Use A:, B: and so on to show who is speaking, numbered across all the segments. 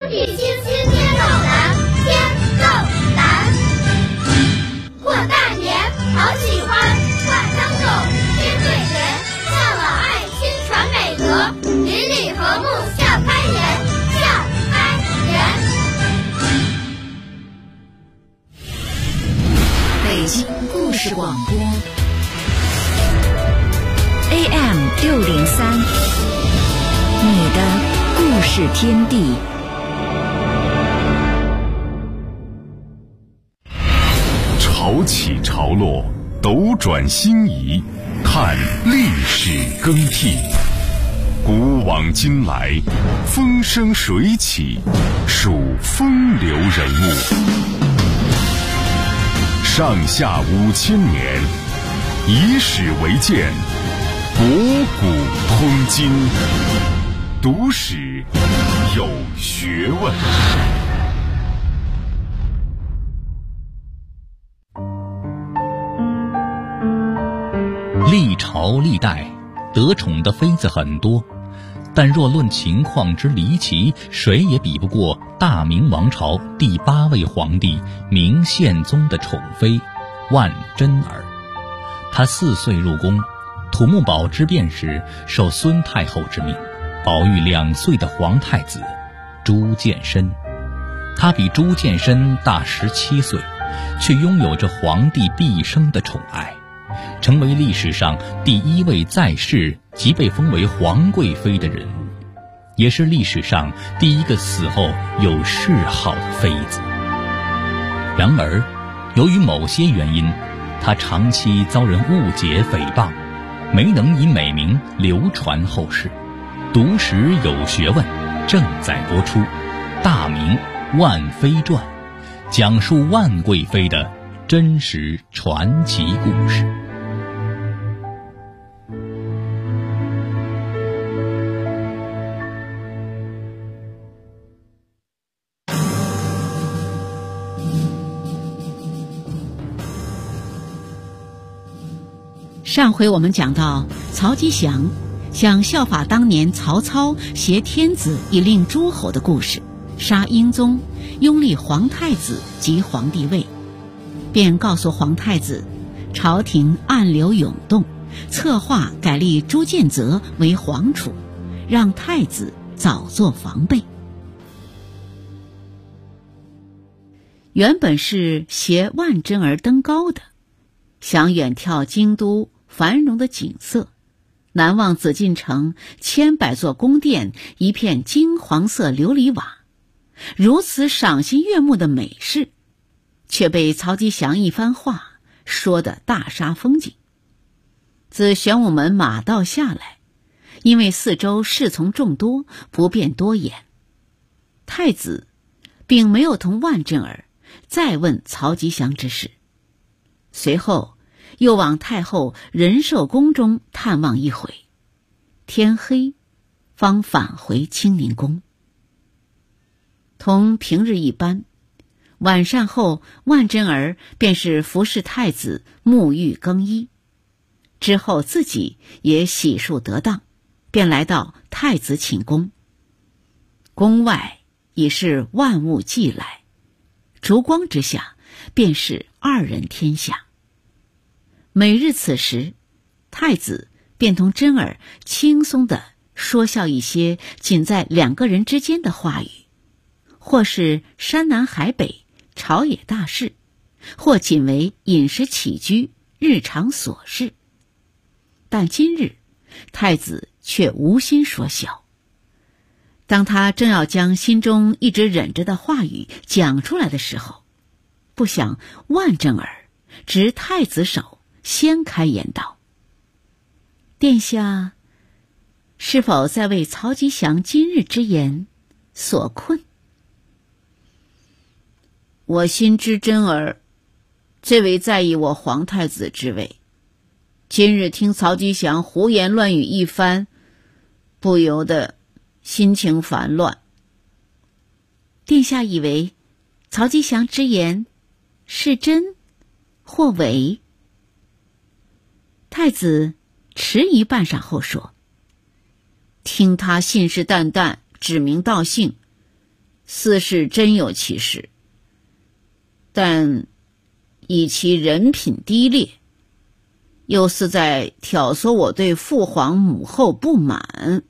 A: 与星星天斗蓝，天斗蓝。过大年好喜欢，挂灯笼，贴对联，孝老爱亲传美德，邻里和睦笑开颜，笑开颜。
B: 北京故事广播 AM603，你的故事天地。
C: 潮起潮落，斗转星移，看历史更替。古往今来，风生水起，数风流人物。上下5000年，以史为鉴，博古通今。读史有学问。
D: 历朝历代得宠的妃子很多，但若论情况之离奇，谁也比不过大明王朝第8位皇帝明宪宗的宠妃万贞儿。她4岁入宫，土木堡之变时受孙太后之命，保育2岁的皇太子朱见深。他比朱见深大17岁，却拥有着皇帝毕生的宠爱，成为历史上第1位在世即被封为皇贵妃的人物，也是历史上第1个死后有谥号的妃子。然而，由于某些原因，她长期遭人误解诽谤，没能以美名流传后世。读史有学问正在播出《大明万妃传》，讲述万贵妃的真实传奇故事。
E: 上回我们讲到，曹吉祥想效法当年曹操挟天子以令诸侯的故事，杀英宗，拥立皇太子即皇帝位，便告诉皇太子，朝廷暗流涌动，策划改立朱见泽为皇储，让太子早做防备。原本是携万贞儿登高的，想远眺京都繁荣的景色，南望紫禁城千百座宫殿，一片金黄色琉璃瓦，如此赏心悦目的美事，却被曹吉祥一番话说得大煞风景。自玄武门马道下来，因为四周侍从众多，不便多言，太子并没有同万贞儿再问曹吉祥之事，随后又往太后仁寿宫中探望一回，天黑方返回清宁宫。同平日一般，晚膳后万贞儿便是服侍太子沐浴更衣，之后自己也洗漱得当，便来到太子寝宫。宫外已是万物既来，烛光之下便是2人天下。每日此时，太子便同贞儿轻松地说笑一些仅在2个人之间的话语，或是山南海北朝野大事，或仅为饮食起居日常琐事。但今日太子却无心说笑，当他正要将心中一直忍着的话语讲出来的时候，不想万贞儿执太子手，先开言道：殿下是否在为曹吉祥今日之言所困？我心知贞儿最为在意我皇太子之位，今日听曹吉祥胡言乱语一番，不由得心情烦乱。殿下以为曹吉祥之言是真或伪？太子迟疑半晌后说：听他信誓旦旦，指名道姓， 似是真有其事，但以其人品低劣，又似在挑唆我对父皇母后不满。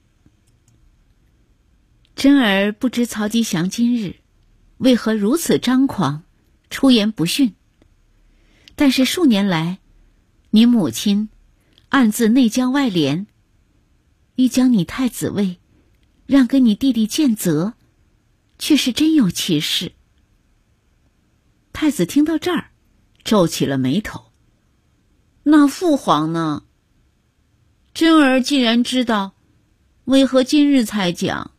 E: 真儿不知曹吉祥今日为何如此张狂，出言不逊。但是数年来，你母亲暗自内交外联，欲将你太子位让给你弟弟建泽，却是真有其事。太子听到这儿，皱起了眉头。那父皇呢？真儿既然知道，为何今日才讲？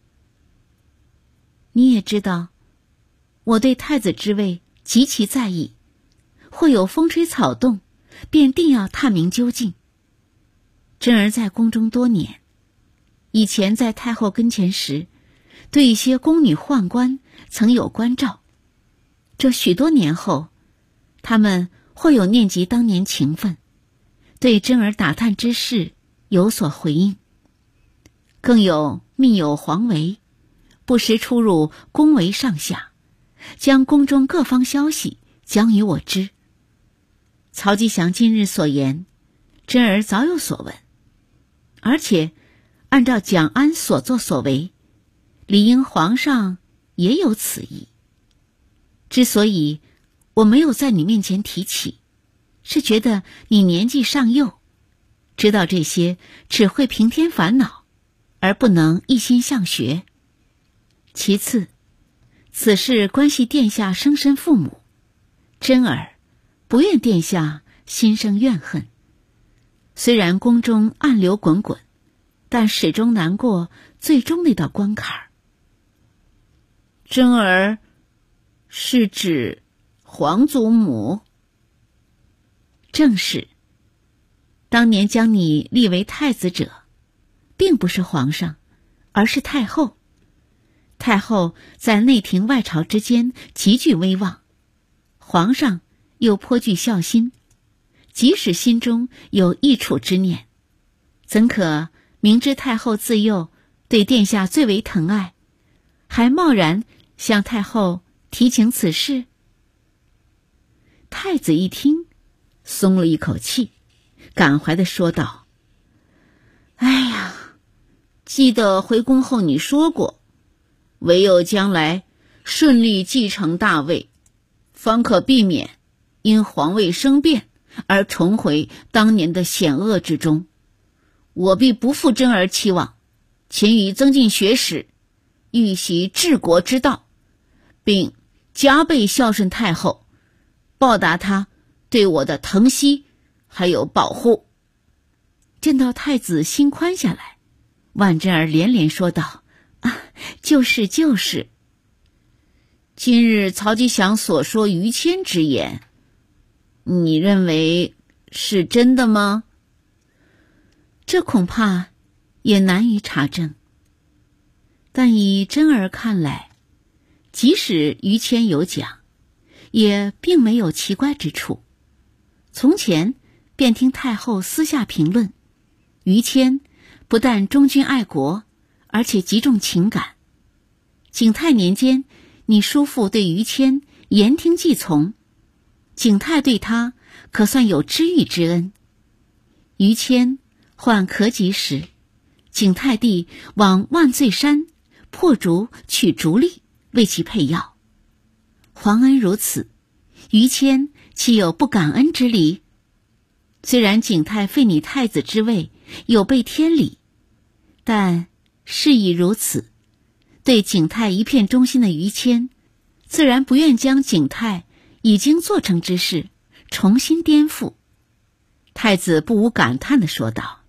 E: 你也知道，我对太子之位极其在意，或有风吹草动，便定要探明究竟。真儿在宫中多年，以前在太后跟前时，对一些宫女宦官曾有关照。这许多年后，他们或有念及当年情分，对真儿打探之事有所回应。更有密友黄维，不时出入宫闱上下，将宫中各方消息讲与我知。曹吉祥今日所言，真儿早有所闻，而且按照蒋安所作所为，理应皇上也有此意。之所以我没有在你面前提起，是觉得你年纪尚幼，知道这些只会平添烦恼，而不能一心向学。其次，此事关系殿下生身父母，真儿不愿殿下心生怨恨。虽然宫中暗流滚滚，但始终难过最终那道关坎儿。真儿是指皇祖母？正是。当年将你立为太子者，并不是皇上，而是太后。太后在内廷外朝之间极具威望，皇上又颇具孝心，即使心中有益处之念，怎可明知太后自幼对殿下最为疼爱，还贸然向太后提请此事？太子一听，松了一口气，感怀地说道：哎呀，记得回宫后你说过，唯有将来顺利继承大位，方可避免因皇位生变而重回当年的险恶之中。我必不负真儿期望，勤于增进学识，预习治国之道，并加倍孝顺太后，报答她对我的疼惜还有保护。见到太子心宽下来，万真儿连连说道：就是就是。今日曹吉祥所说于谦之言，你认为是真的吗？这恐怕也难以查证。但以真儿看来，即使于谦有讲，也并没有奇怪之处。从前便听太后私下评论，于谦不但忠君爱国，而且极重情感。景泰年间，你叔父对于谦言听计从，景泰对他可算有知遇之恩。于谦患咳疾时，景泰帝往万岁山破竹取竹粒为其配药。皇恩如此，于谦岂有不感恩之理？虽然景泰废你太子之位有悖天理，但事已如此，对景泰一片忠心的于谦，自然不愿将景泰已经做成之事重新颠覆。太子不无感叹地说道：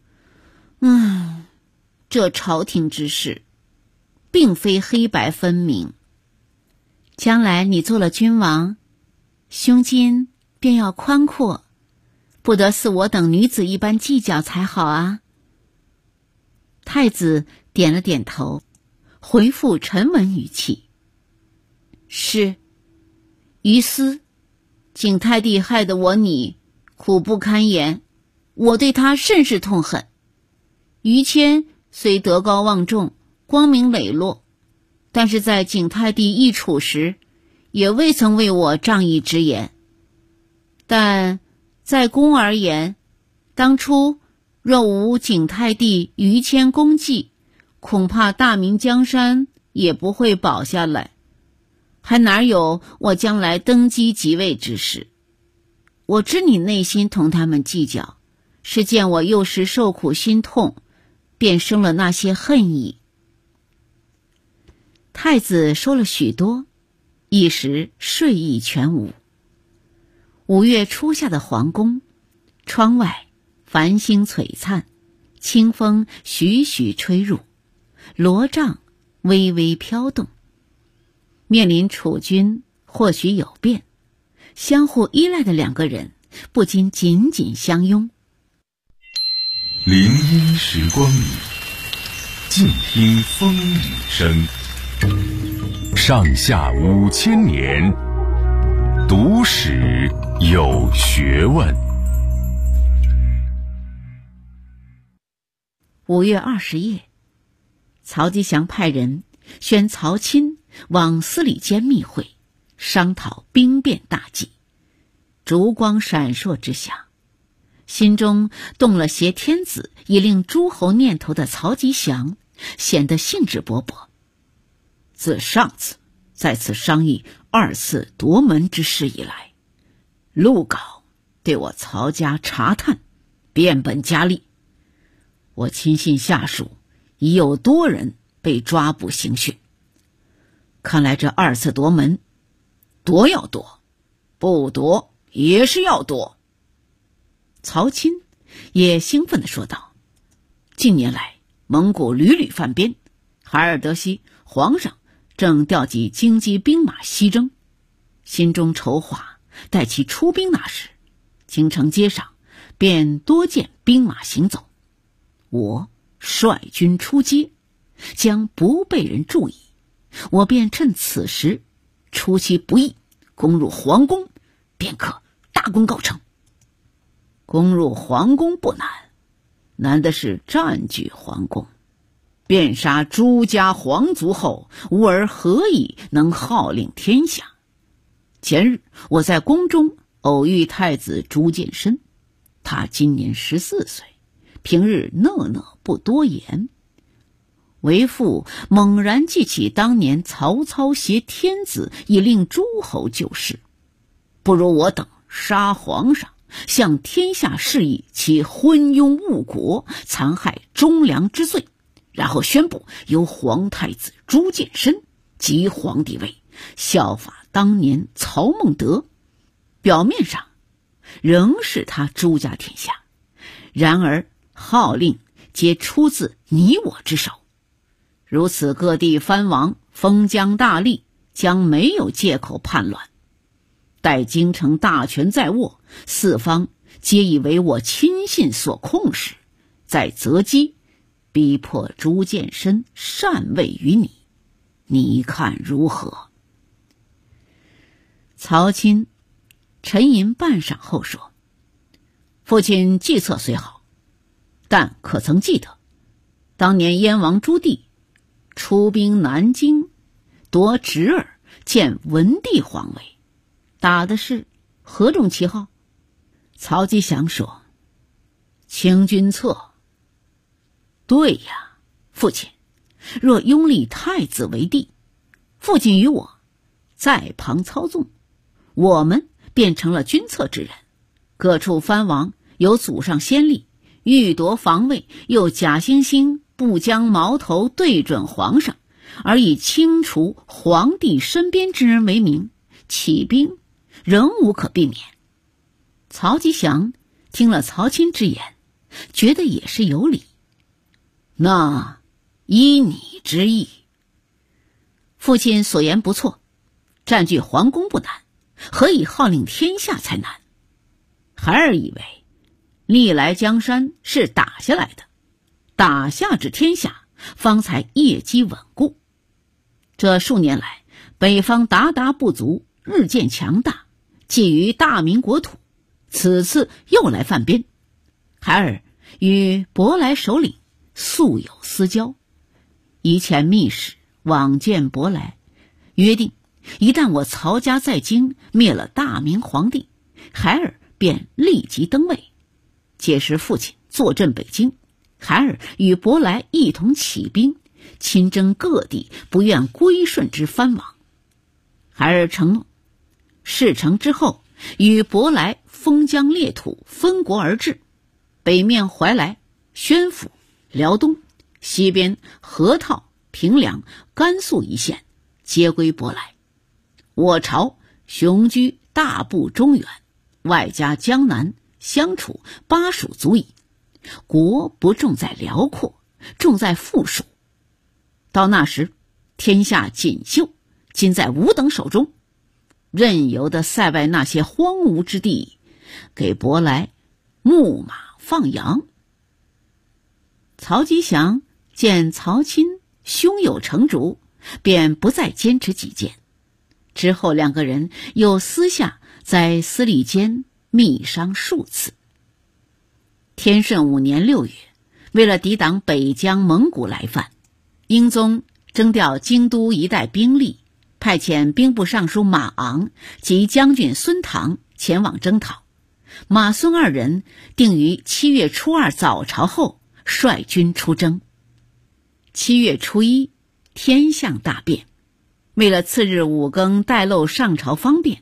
E: 这朝廷之事并非黑白分明，将来你做了君王，胸襟便要宽阔，不得似我等女子一般计较才好啊。太子点了点头，回复沉稳语气：是。于私，景泰帝害得你苦不堪言，我对他甚是痛恨。于谦虽德高望重，光明磊落， 但是在景泰帝易处时，也未曾为我仗义直言。但在公而言，当初若无景泰帝于谦功绩，恐怕大明江山也不会保下来，还哪有我将来登基即位之事。我知你内心同他们计较，是见我幼时受苦心痛，便生了那些恨意。太子说了许多，一时睡意全无。5月初夏的皇宫，窗外繁星璀璨，清风徐徐吹入，罗帐微微飘动。面临储君或许有变，相互依赖的2个人不禁紧紧相拥。
C: 林荫时光里，静听风雨声。上下5000年，读史有学问。
E: 5月20夜，曹吉祥派人宣曹钦往司礼监密会，商讨兵变大计。烛光闪烁之下，心中动了挟天子以令诸侯念头的曹吉祥显得兴致勃勃。自上次在此商议2次夺门之事以来，陆稿对我曹家查探变本加厉，我亲信下属已有多人被抓捕刑讯。看来这2次夺门，夺要夺，不夺也是要夺。曹钦也兴奋地说道：近年来蒙古屡屡犯边，海尔德西皇上正调集京畿兵马西征，心中筹划，待其出兵那时，京城街上便多见兵马行走。我率军出街，将不被人注意，我便趁此时出其不意，攻入皇宫，便可大功告成。攻入皇宫不难，难的是占据皇宫。遍杀诸家皇族后，吾儿何以能号令天下？前日我在宫中偶遇太子朱见深，他今年14岁，平日讷讷不多言。为父猛然记起当年曹操挟天子以令诸侯救世，不如我等杀皇上，向天下示意其昏庸误国，残害忠良之罪，然后宣布由皇太子朱见深即皇帝位，效法当年曹孟德。表面上仍是他朱家天下，然而号令皆出自你我之手。如此各地藩王封疆大吏，将没有借口叛乱。待京城大权在握，四方皆以为我亲信所控时，再择机逼迫朱见深禅位于你，你看如何？曹钦沉吟半晌后说：父亲计策虽好，但可曾记得当年燕王朱棣出兵南京，夺侄儿建文帝皇位，打的是何种旗号？曹吉祥说：清君侧。对呀，父亲，若拥立太子为帝，父亲与我在旁操纵，我们变成了君侧之人，各处藩王有祖上先例，欲夺皇位，又假惺惺不将矛头对准皇上，而以清除皇帝身边之人为名，起兵仍无可避免。曹吉祥听了曹钦之言，觉得也是有理。那依你之意，父亲所言不错，占据皇宫不难，何以号令天下才难？孩儿以为历来江山是打下来的，打下治天下，方才业基稳固。这数年来，北方鞑靼部族日渐强大，觊觎大明国土，此次又来犯边。孩儿与舶来首领素有私交，以遣密使往见伯来，约定一旦我曹家在京灭了大明皇帝，孩儿便立即登位。届时父亲坐镇北京，孩儿与伯来一同起兵，亲征各地不愿归顺之藩王。孩儿承诺，事成之后，与伯来封疆裂土，分国而治，北面怀来、宣府、辽东，西边河套、平凉、甘肃一线皆归伯来。我朝雄居大部中原，外加江南、相处巴蜀足矣。国不重在辽阔，重在富庶。到那时，天下锦绣尽在吾等手中，任由的塞外那些荒芜之地，给伯来牧马放羊。曹吉祥见曹钦胸有成竹，便不再坚持己见。之后两个人又私下在司礼监密商数次。天顺5年6月，为了抵挡北疆蒙古来犯，英宗征调京都一带兵力，派遣兵部尚书马昂及将军孙唐前往征讨。马孙二人定于7月初2早朝后率军出征。7月初1，天象大变。为了次日5更带漏上朝方便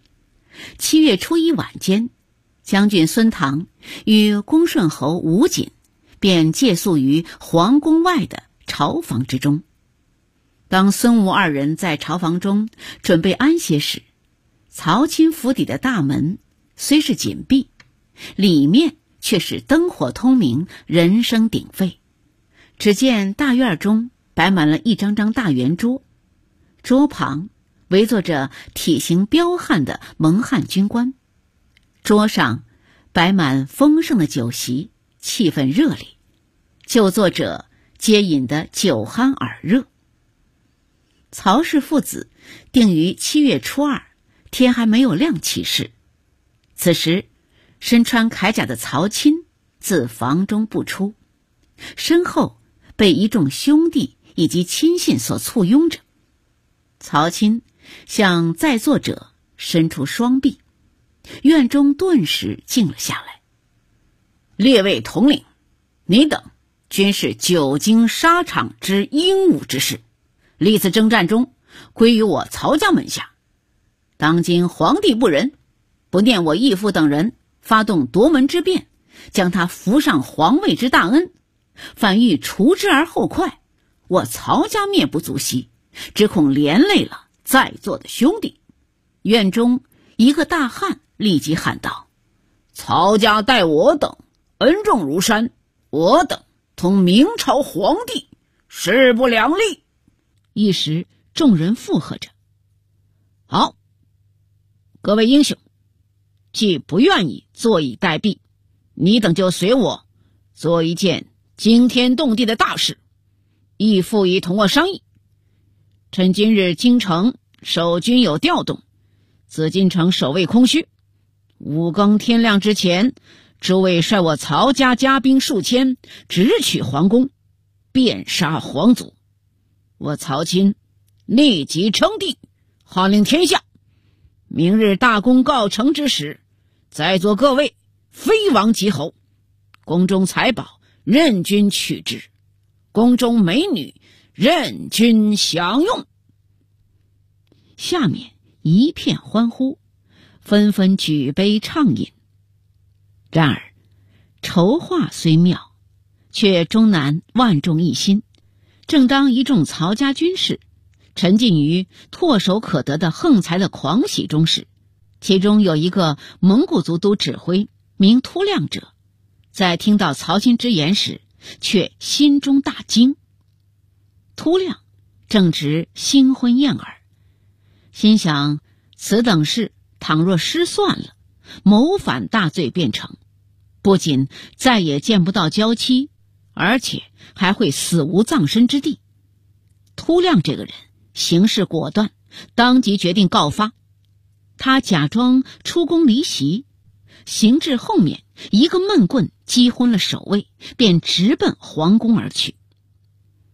E: ，7月初1晚间，将军孙唐与恭顺侯吴瑾便借宿于皇宫外的朝房之中。当孙吴二人在朝房中准备安歇时，曹钦府邸的大门虽是紧闭，里面却是灯火通明，人声鼎沸。只见大院中摆满了一张张大圆桌，桌旁围坐着体型彪悍的蒙汉军官，桌上摆满丰盛的酒席，气氛热烈，就坐者皆饮得酒酣耳热。曹氏父子定于7月初2，天还没有亮起事。此时身穿铠甲的曹钦自房中不出，身后被一众兄弟以及亲信所簇拥着。曹钦向在座者伸出双臂，院中顿时静了下来。列位统领，你等均是久经沙场之英武之士，历次征战中归于我曹家门下。当今皇帝不仁，不念我义父等人发动夺门之变，将他扶上皇位之大恩，反欲除之而后快，我曹家灭不足惜，只恐连累了在座的兄弟。院中一个大汉立即喊道：曹家待我等恩重如山，我等同明朝皇帝势不两立。一时众人附和着。好，各位英雄，既不愿意坐以待毙，你等就随我做一件惊天动地的大事。义父已同我商议，趁今日京城守军有调动，紫禁城守卫空虚，5更天亮之前，诸位率我曹家家兵数千，直取皇宫，遍杀皇族。我曹钦立即称帝，号令天下。明日大功告成之时，在座各位非王即侯，宫中财宝任君取之，宫中美女任君享用。下面一片欢呼，纷纷举杯畅饮。然而筹划虽妙，却终难万众一心。正当一众曹家军士沉浸于唾手可得的横财的狂喜中时，其中有一个蒙古族都指挥名突亮者，在听到曹钦之言时，却心中大惊。突亮正值新婚燕尔，心想此等事倘若失算了，谋反大罪便成，不仅再也见不到娇妻，而且还会死无葬身之地。突亮这个人行事果断，当即决定告发。他假装出宫离席，行至后面，一个闷棍击昏了守卫，便直奔皇宫而去。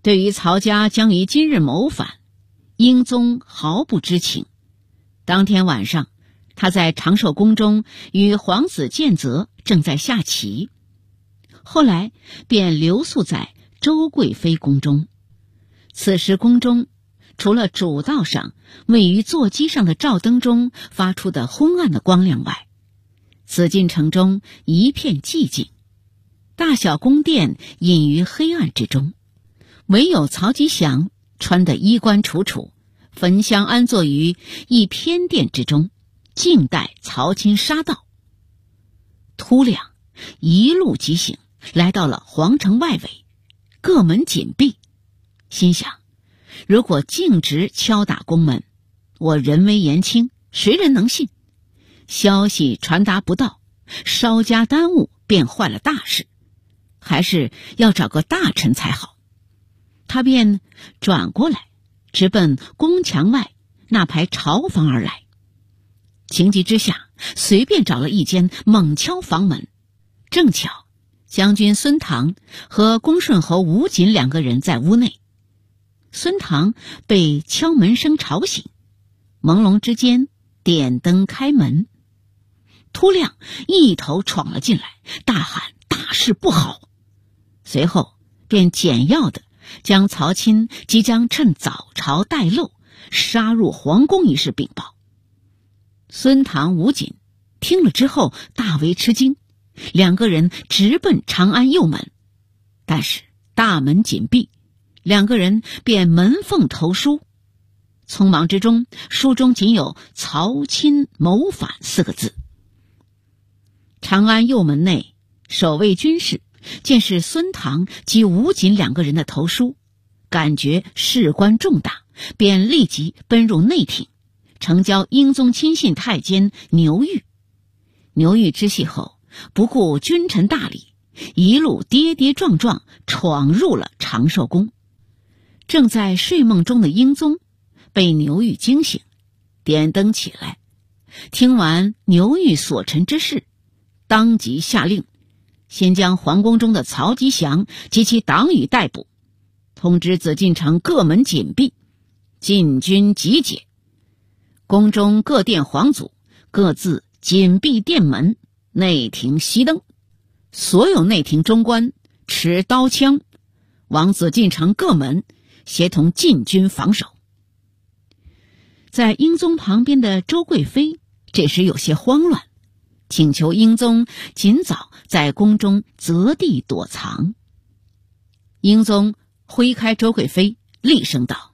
E: 对于曹家将于今日谋反，英宗毫不知情。当天晚上，他在长寿宫中与皇子建泽正在下棋，后来便留宿在周贵妃宫中。此时宫中除了主道上位于座机上的照灯中发出的昏暗的光亮外，紫禁城中一片寂静，大小宫殿隐于黑暗之中，唯有曹吉祥穿得衣冠楚楚，焚香安坐于一偏殿之中，静待曹钦杀到。突亮一路疾行，来到了皇城外围，各门紧闭，心想，如果径直敲打宫门，我人微言轻，谁人能信？消息传达不到，稍加耽误便坏了大事，还是要找个大臣才好。他便转过来，直奔宫墙外那排朝房而来。情急之下，随便找了一间猛敲房门，正巧将军孙唐和恭顺侯吴瑾2个人在屋内。孙唐被敲门声吵醒，朦胧之间点灯开门。突亮一头闯了进来，大喊大事不好，随后便简要的将曹钦即将趁早朝待漏杀入皇宫一事禀报。孙唐、吴瑾听了之后大为吃惊，2个人直奔长安右门，但是大门紧闭，2个人便门缝投书。匆忙之中，书中仅有曹钦谋反4个字。长安右门内守卫军士见是孙唐及吴瑾2个人的投书，感觉事关重大，便立即奔入内廷，呈交英宗亲信太监牛玉。牛玉知悉后，不顾君臣大礼，一路跌跌撞撞闯入了长寿宫。正在睡梦中的英宗被牛玉惊醒，点灯起来，听完牛玉所陈之事，当即下令先将皇宫中的曹吉祥及其党羽逮捕，通知紫禁城各门紧闭，禁军集结。宫中各殿皇祖各自紧闭殿门，内廷熄灯，所有内廷中官持刀枪往紫禁城各门协同禁军防守。在英宗旁边的周贵妃这时有些慌乱，请求英宗尽早在宫中择地躲藏。英宗挥开周贵妃，厉声道：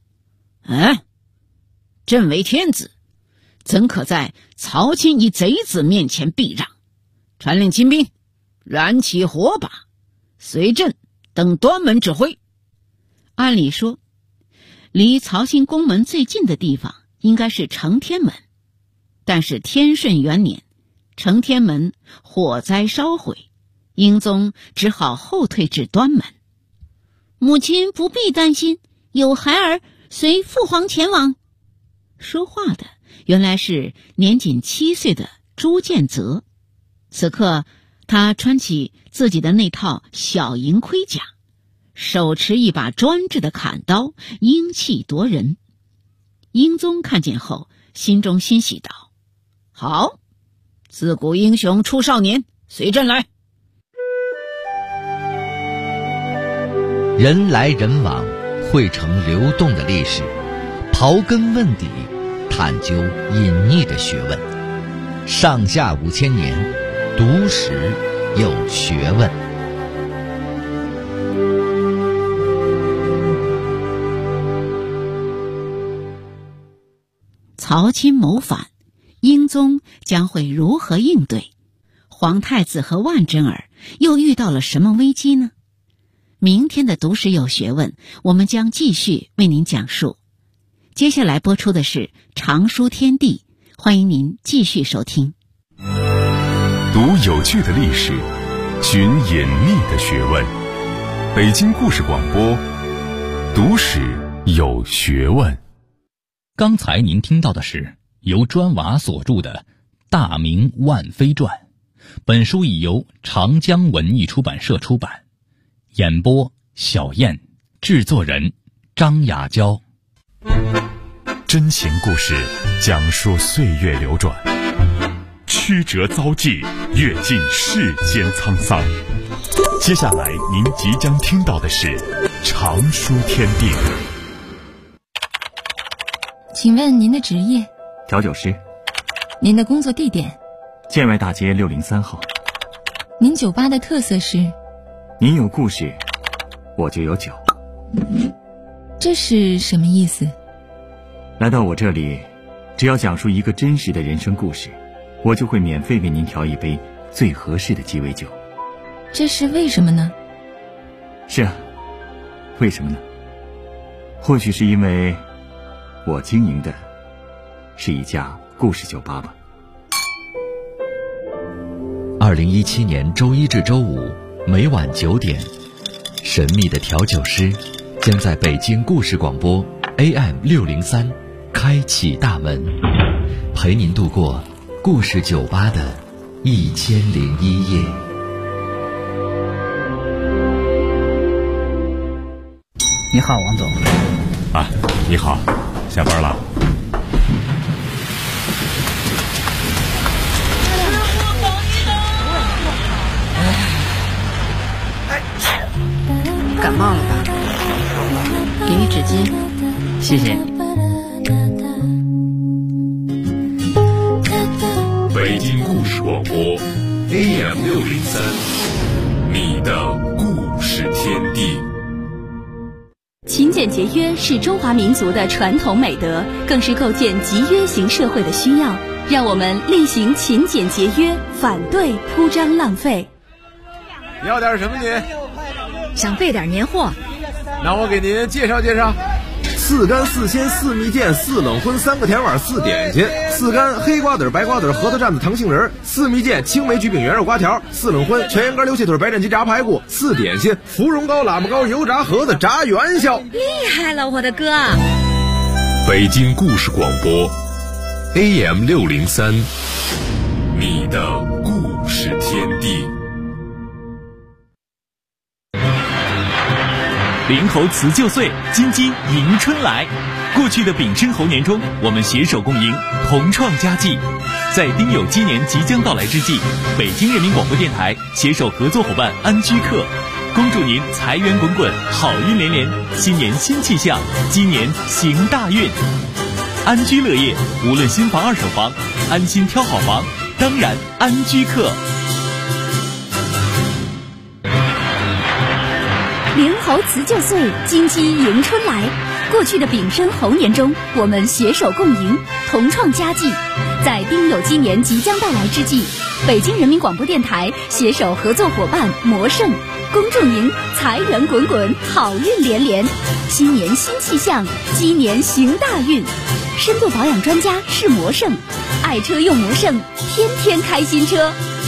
E: 朕为天子，怎可在曹钦一贼子面前避让？传令亲兵燃起火把，随朕等端门指挥。按理说，离曹钦宫门最近的地方应该是承天门，但是天顺元年承天门火灾烧毁，英宗只好后退至端门。母亲不必担心，有孩儿随父皇前往。说话的原来是年仅7岁的朱建泽。此刻他穿起自己的那套小营盔甲，手持一把专制的砍刀，英气夺人。英宗看见后心中欣喜道：好，自古英雄出少年，随朕来。
F: 人来人往，汇成流动的历史，刨根问底，探究隐匿的学问。上下5000年，读史有学问。
E: 曹钦谋反，英宗将会如何应对？皇太子和万贞儿又遇到了什么危机呢？明天的读史有学问，我们将继续为您讲述。接下来播出的是常书天地，欢迎您继续收听。
C: 读有趣的历史，寻隐秘的学问。北京故事广播，读史有学问。
D: 刚才您听到的是由砖瓦所著的《大明万妃传》，本书已由长江文艺出版社出版。演播：小燕、 制作人张雅娇。
C: 真情故事讲述岁月流转，曲折遭际，阅尽世间沧桑。接下来您即将听到的是常书天地。
G: 请问您的职业？
H: 调酒师。
G: 您的工作地点？
H: 建外大街603号。
G: 您酒吧的特色是？
H: 您有故事，我就有酒。
G: 这是什么意思？
H: 来到我这里，只要讲述一个真实的人生故事，我就会免费为您调一杯最合适的鸡尾酒。
G: 这是为什么呢？
H: 是啊，为什么呢？或许是因为我经营的是一家故事酒吧吧。
F: 2017年周一至周五每晚9点，神秘的调酒师将在北京故事广播 AM603 开启大门，陪您度过故事酒吧的1001夜。
I: 你好，王总。
C: 啊，你好，下班了。
E: 感冒了吧？给你纸巾。
I: 谢谢。
C: 北京故事广播 AM603，你的故事天地。
J: 勤俭节约是中华民族的传统美德，更是构建集约型社会的需要。让我们厉行勤俭节约，反对铺张浪费。
K: 要点什么您？
B: 想备点年货，
K: 那我给您介绍介绍：4干4鲜4蜜饯4冷荤3个甜碗4点心，4干黑瓜子白瓜子核桃蘸子糖杏仁，4蜜饯青梅焗饼圆肉瓜条，4冷荤全羊肝溜蟹腿白斩鸡炸排骨，4点心芙蓉糕喇叭糕油炸盒子炸元宵。
B: 厉害了，我的哥！
C: 北京故事广播 AM603，你的故事天地。
D: 灵猴辞旧岁，金鸡迎春来。过去的丙申猴年中，我们携手共赢，同创佳绩。在丁酉鸡年即将到来之际，北京人民广播电台携手合作伙伴安居客，恭祝您财源滚滚，好运连连，新年新气象，鸡年行大运。安居乐业，无论新房二手房，安心挑好房，当然安居客。
J: 灵猴辞旧岁，金鸡迎春来。过去的丙申猴年中，我们携手共赢，同创佳绩。在丁酉鸡年即将到来之际，北京人民广播电台携手合作伙伴魔盛，恭祝您财源滚滚，好运连连，新年新气象，鸡年行大运。深度保养专家是魔盛，爱车用魔盛，天天开新车。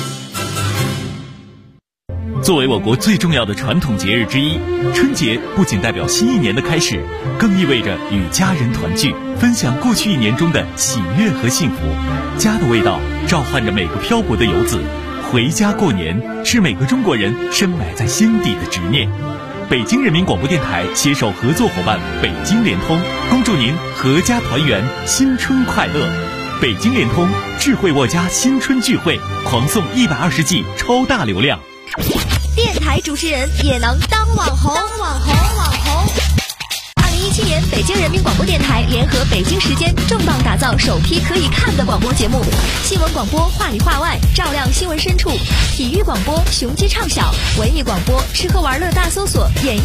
D: 作为我国最重要的传统节日之一，春节不仅代表新一年的开始，更意味着与家人团聚，分享过去一年中的喜悦和幸福。家的味道召唤着每个漂泊的游子，回家过年是每个中国人深埋在心底的执念。北京人民广播电台携手合作伙伴北京联通，恭祝您阖家团圆，新春快乐。北京联通智慧沃家新春聚会，狂送120 G 超大流量。
A: 电台主持人也能当网红。2017年，北京人民广播电台联合北京时间重磅打造首批可以看的广播节目，新闻广播话里话外，照亮新闻深处；体育广播雄鸡唱晓，文艺广播吃喝玩乐大搜索，演